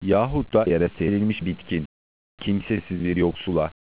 yahut da yere serilmiş bitkin, kimsesiz bir yoksula,